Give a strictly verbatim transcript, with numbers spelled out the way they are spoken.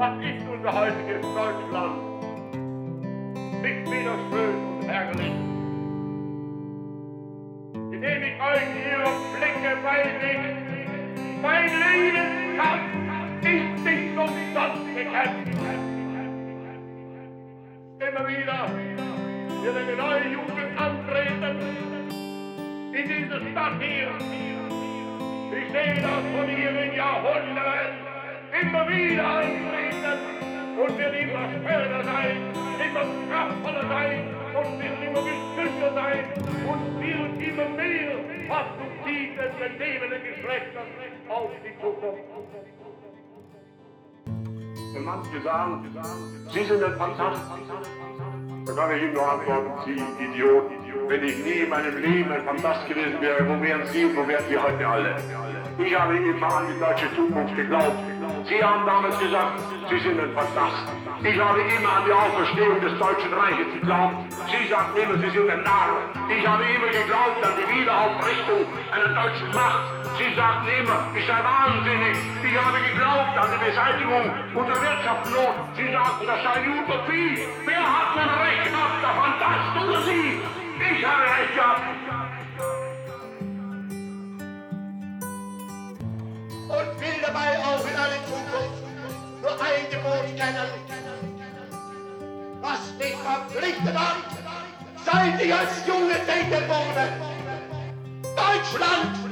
Was ist unser heutiges Deutschland? Nicht weder schön und herrlich. Indem ich euch ihre Blicke beilege, mein Lebenskampf ist nicht umsonst gekämpft. Immer wieder wird eine neue Jugend antreten in diese Stadt hier. Ich sehe das von ihren Jahrhunderten immer wieder antreten und wird immer schöner sein, immer kraftvoller sein und wird immer gesünder sein und wird immer mehr was zu bieten den lebenden Geschlechtern auf die Zukunft. Wenn manche sagen, Sie sind ein Fantast, dann kann ich Ihnen nur antworten, Sie Idiot. Wenn ich nie in meinem Leben ein Fantast gewesen wäre, wo wären Sie und wo wären Sie heute alle? Ich habe immer an die deutsche Zukunft geglaubt. Sie haben damals gesagt, Sie sind ein Fantast. Ich habe immer an die Auferstehung des Deutschen Reiches geglaubt. Sie sagten immer, Sie sind ein Narr. Ich habe immer geglaubt an die Wiederaufrichtung einer deutschen Macht. Sie sagten immer, ich sei wahnsinnig. Ich habe geglaubt an die Beseitigung unserer Wirtschaftsnot. Sie sagten, das sei eine Utopie. Wer hat nun recht gehabt, der Fantast oder Sie? Ich habe recht gehabt. Und will dabei auch in alle Zukunft nur ein Gebot kennen. Was dich verpflichtet hat, seit ich als Junge denken wurde. Deutschland!